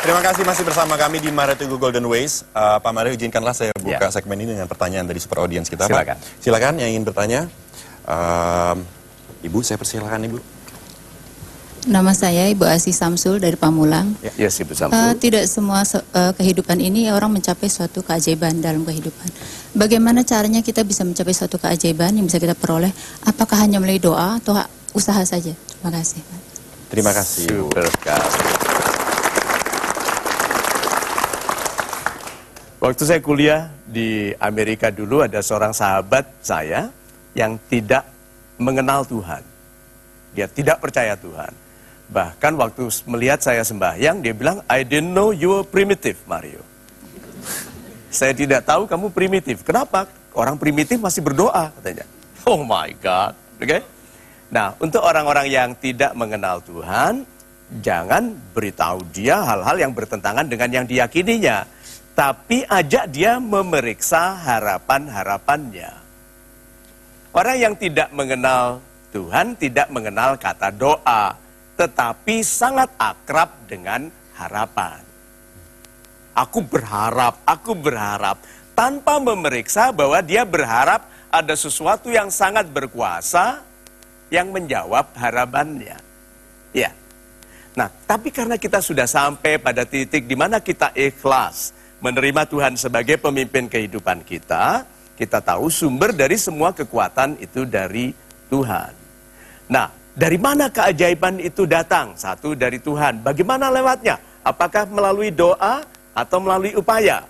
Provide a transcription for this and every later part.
Terima kasih masih bersama kami di Mario Teguh Golden Ways. Pak Mario, izinkanlah saya buka segmen ini dengan pertanyaan dari super audience kita. Silakan. Pak. Silakan yang ingin bertanya. Ibu, saya persilakan Ibu. Nama saya Ibu Asih Samsul dari Pamulang. Yes, Ibu Samsul. Tidak semua kehidupan ini orang mencapai suatu keajaiban dalam kehidupan. Bagaimana caranya kita bisa mencapai suatu keajaiban yang bisa kita peroleh? Apakah hanya melalui doa atau usaha saja? Terima kasih. Terima kasih. Super sekali. Waktu saya kuliah di Amerika dulu ada seorang sahabat saya yang tidak mengenal Tuhan. Dia tidak percaya Tuhan. Bahkan waktu melihat saya sembahyang, dia bilang, I didn't know you were primitive, Mario. Saya tidak tahu kamu primitif. Kenapa? Orang primitif masih berdoa, katanya. Oh my God. Oke? Nah, untuk orang-orang yang tidak mengenal Tuhan, jangan beritahu dia hal-hal yang bertentangan dengan yang diyakininya. Tapi ajak dia memeriksa harapan-harapannya. Orang yang tidak mengenal Tuhan tidak mengenal kata doa, tetapi sangat akrab dengan harapan. Aku berharap, tanpa memeriksa bahwa dia berharap ada sesuatu yang sangat berkuasa yang menjawab harapannya. Ya. Nah, tapi karena kita sudah sampai pada titik di mana kita ikhlas menerima Tuhan sebagai pemimpin kehidupan kita, kita tahu sumber dari semua kekuatan itu dari Tuhan. Nah, dari mana keajaiban itu datang? Satu, dari Tuhan. Bagaimana lewatnya? Apakah melalui doa atau melalui upaya?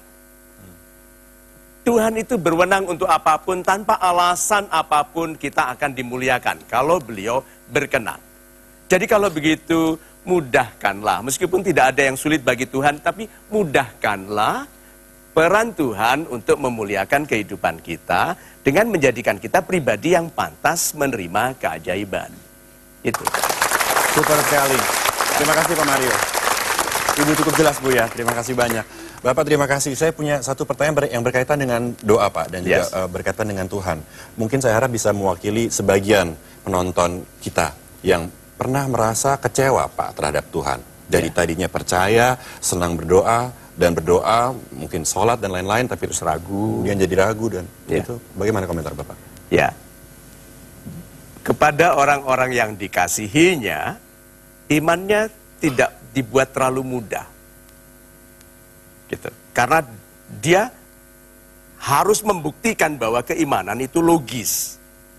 Tuhan itu berwenang untuk apapun, tanpa alasan apapun kita akan dimuliakan kalau beliau berkenan. Jadi kalau begitu, mudahkanlah, meskipun tidak ada yang sulit bagi Tuhan, tapi mudahkanlah peran Tuhan untuk memuliakan kehidupan kita dengan menjadikan kita pribadi yang pantas menerima keajaiban. Itu. Super sekali. Terima kasih Pak Mario. Ibu cukup jelas Bu ya, terima kasih banyak. Bapak terima kasih. Saya punya satu pertanyaan yang berkaitan dengan doa Pak, dan juga berkaitan dengan Tuhan. Mungkin saya harap bisa mewakili sebagian penonton kita yang pernah merasa kecewa Pak terhadap Tuhan. Dari tadinya percaya, senang berdoa, dan berdoa, mungkin sholat dan lain-lain, tapi terus ragu, dia jadi ragu dan itu. Bagaimana komentar Bapak? Ya, kepada orang-orang yang dikasihinya, imannya tidak dibuat terlalu mudah. Gitu. Karena dia harus membuktikan bahwa keimanan itu logis.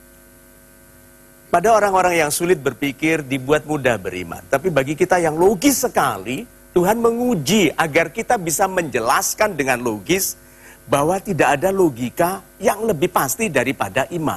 Pada orang-orang yang sulit berpikir dibuat mudah beriman. Tapi bagi kita yang logis sekali, Tuhan menguji agar kita bisa menjelaskan dengan logis bahwa tidak ada logika yang lebih pasti daripada iman.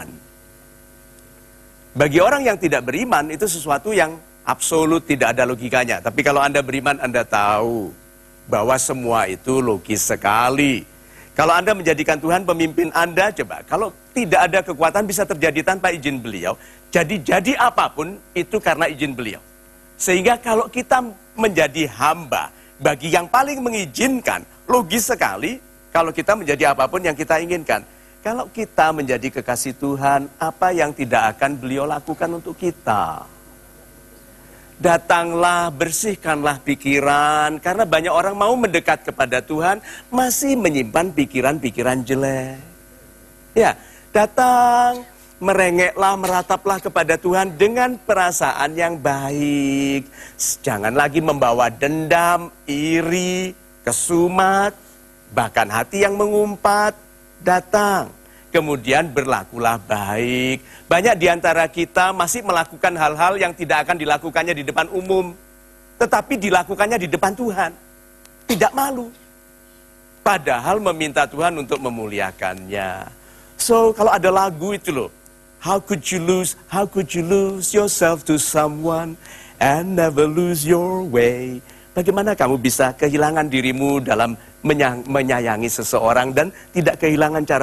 Bagi orang yang tidak beriman itu sesuatu yang absolut tidak ada logikanya. Tapi kalau Anda beriman, Anda tahu bahwa semua itu logis sekali. Kalau Anda menjadikan Tuhan pemimpin Anda, coba kalau tidak ada kekuatan bisa terjadi tanpa izin beliau. Jadi apapun itu karena izin beliau. Sehingga kalau kita menjadi hamba bagi yang paling mengizinkan, logis sekali kalau kita menjadi apapun yang kita inginkan. Kalau kita menjadi kekasih Tuhan, apa yang tidak akan beliau lakukan untuk kita? Datanglah, bersihkanlah pikiran, karena banyak orang mau mendekat kepada Tuhan, masih menyimpan pikiran-pikiran jelek. Ya, datang, merengeklah, merataplah kepada Tuhan dengan perasaan yang baik. Jangan lagi membawa dendam, iri, kesumat, bahkan hati yang mengumpat. Datang, kemudian berlakulah baik. Banyak di antara kita masih melakukan hal-hal yang tidak akan dilakukannya di depan umum, tetapi dilakukannya di depan Tuhan. Tidak malu. Padahal meminta Tuhan untuk memuliakannya. So, kalau ada lagu itu loh, how could you lose yourself to someone and never lose your way? Bagaimana kamu bisa kehilangan dirimu dalam menyayangi seseorang dan tidak kehilangan cara